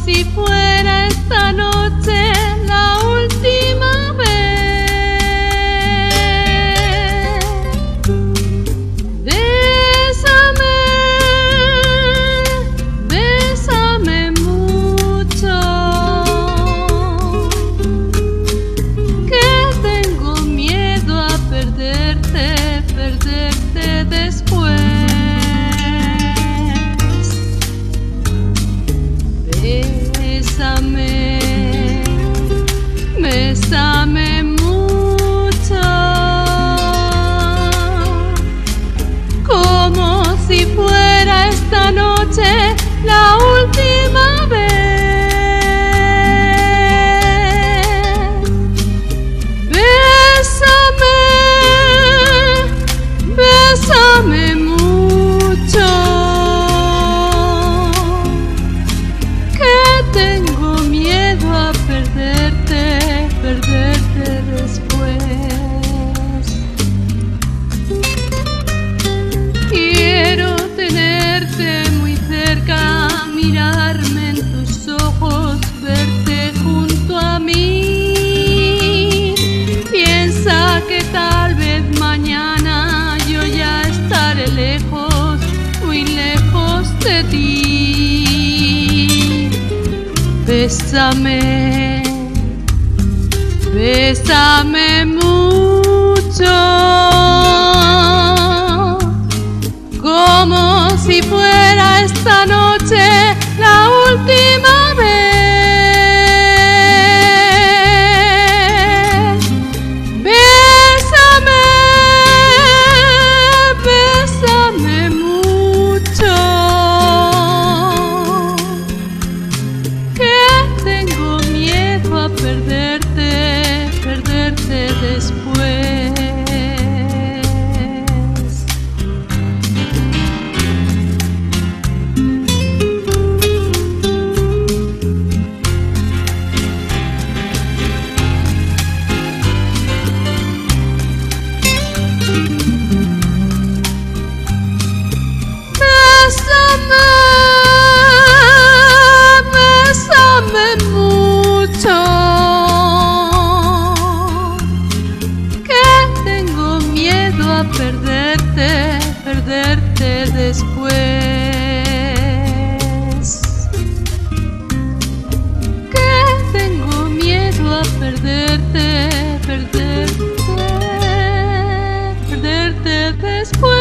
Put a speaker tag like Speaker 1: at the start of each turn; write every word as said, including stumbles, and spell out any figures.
Speaker 1: si fuera esta noche la última vez. Bésame, bésame mucho, que tengo miedo a perderte, perderte después. Bésame, bésame mucho, como si fuera esta noche la última vez. Bésame, bésame mucho, tengo miedo a perderte, perderte después. Quiero tenerte muy cerca, mirarme en tus ojos, verte junto a mí. Piensa que tal vez mañana yo ya estaré lejos, muy lejos de ti. Bésame, bésame mucho, como si fuera esta noche la última vez. Bésame, bésame mucho, tengo miedo a perderte, perderte después. Bésame, bésame mucho, que tengo miedo a perderte, perderte después. Que tengo miedo a perderte, perderte, perderte después.